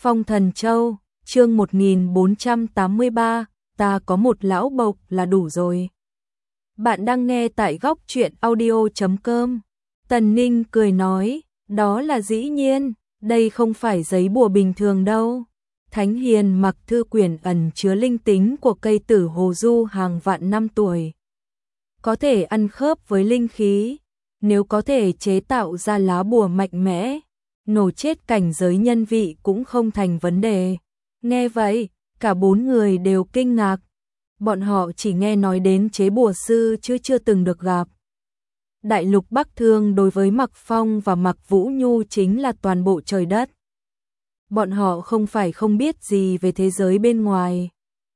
Phong Thần Châu, chương 1483, ta có một lão bộc là đủ rồi. Bạn đang nghe tại góc truyện audio.com. Tần Ninh cười nói, đó là dĩ nhiên, đây không phải giấy bùa bình thường đâu. Thánh Hiền mặc thư quyển ẩn chứa linh tính của cây tử hồ du hàng vạn năm tuổi. Có thể ăn khớp với linh khí, nếu có thể chế tạo ra lá bùa mạnh mẽ, nổ chết cảnh giới nhân vị cũng không thành vấn đề. Nghe vậy, cả bốn người đều kinh ngạc. Bọn họ chỉ nghe nói đến chế bùa sư chứ chưa từng được gặp. Đại lục Bắc Thương đối với Mạc Phong và Mạc Vũ Nhu chính là toàn bộ trời đất. Bọn họ không phải không biết gì về thế giới bên ngoài.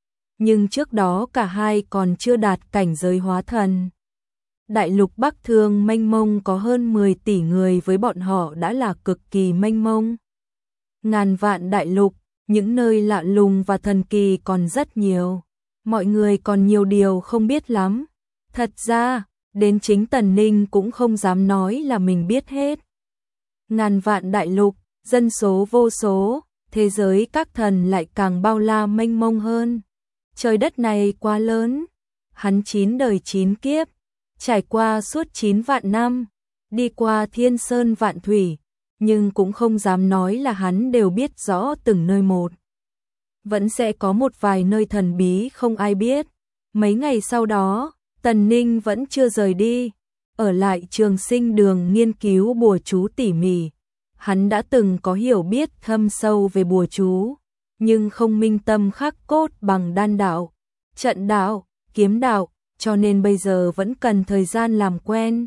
Nhưng trước đó cả hai còn chưa đạt cảnh giới hóa thần. Đại lục Bắc Thương mênh mông có hơn 10 tỷ người, với bọn họ đã là cực kỳ mênh mông. Ngàn vạn đại lục, những nơi lạ lùng và thần kỳ còn rất nhiều. Mọi người còn nhiều điều không biết lắm. Thật ra, đến chính Tần Ninh cũng không dám nói là mình biết hết. Ngàn vạn đại lục, dân số vô số, thế giới các thần lại càng bao la mênh mông hơn. Trời đất này quá lớn, hắn 9 đời 9 kiếp, trải qua suốt 9 vạn năm, đi qua thiên sơn vạn thủy, nhưng cũng không dám nói là hắn đều biết rõ từng nơi một. Vẫn sẽ có một vài nơi thần bí không ai biết. Mấy ngày sau đó, Tần Ninh vẫn chưa rời đi, ở lại Trường Sinh Đường nghiên cứu bùa chú tỉ mỉ. Hắn đã từng có hiểu biết thâm sâu về bùa chú, nhưng không minh tâm khắc cốt bằng đan đạo, trận đạo, kiếm đạo, cho nên bây giờ vẫn cần thời gian làm quen.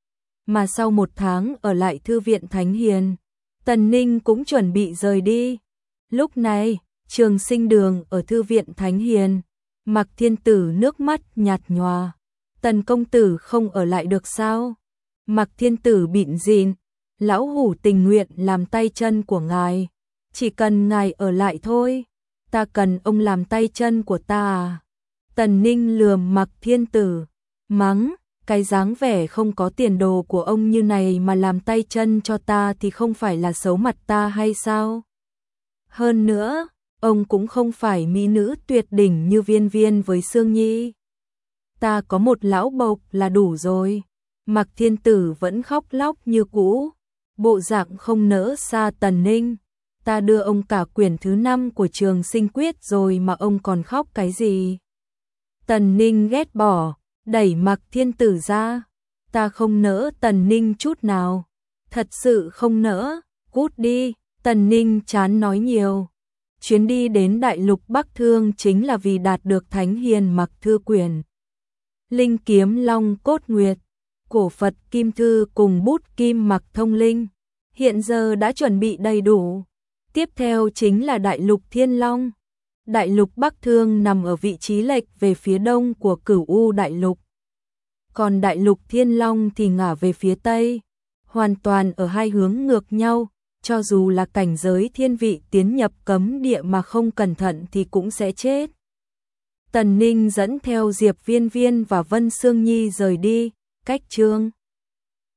Mà sau 1 tháng ở lại Thư viện Thánh Hiền, Tần Ninh cũng chuẩn bị rời đi. Lúc này, Trường Sinh Đường ở Thư viện Thánh Hiền, Mạc Thiên Tử nước mắt nhạt nhòa. Tần công tử không ở lại được sao? Mạc Thiên Tử bịn rịn, lão hủ tình nguyện làm tay chân của ngài, chỉ cần ngài ở lại thôi. Ta cần ông làm tay chân của ta à? Tần Ninh lườm Mạc Thiên Tử, mắng, cái dáng vẻ không có tiền đồ của ông như này mà làm tay chân cho ta thì không phải là xấu mặt ta hay sao? Hơn nữa, ông cũng không phải mỹ nữ tuyệt đỉnh như Viên Viên với Sương Nhi. Ta có một lão bộc là đủ rồi. Mạc Thiên Tử vẫn khóc lóc như cũ, bộ dạng không nỡ xa Tần Ninh. Ta đưa ông cả quyển thứ 5 của Trường Sinh Quyết rồi mà ông còn khóc cái gì? Tần Ninh ghét bỏ, đẩy Mạc Thiên Tử ra. Ta không nỡ Tần Ninh chút nào. Thật sự không nỡ, cút đi. Tần Ninh chán nói nhiều. Chuyến đi đến Đại lục Bắc Thương chính là vì đạt được Thánh Hiền Mặc Thư quyển Linh Kiếm Long Cốt Nguyệt, cổ Phật Kim Thư cùng bút kim Mặc Thông Linh. Hiện giờ đã chuẩn bị đầy đủ. Tiếp theo chính là Đại lục Thiên Long. Đại lục Bắc Thương nằm ở vị trí lệch về phía đông của Cửu U Đại lục. Còn Đại lục Thiên Long thì ngả về phía tây, hoàn toàn ở hai hướng ngược nhau. Cho dù là cảnh giới thiên vị tiến nhập cấm địa mà không cẩn thận thì cũng sẽ chết. Tần Ninh dẫn theo Diệp Viên Viên và Vân Sương Nhi rời đi, cách Trường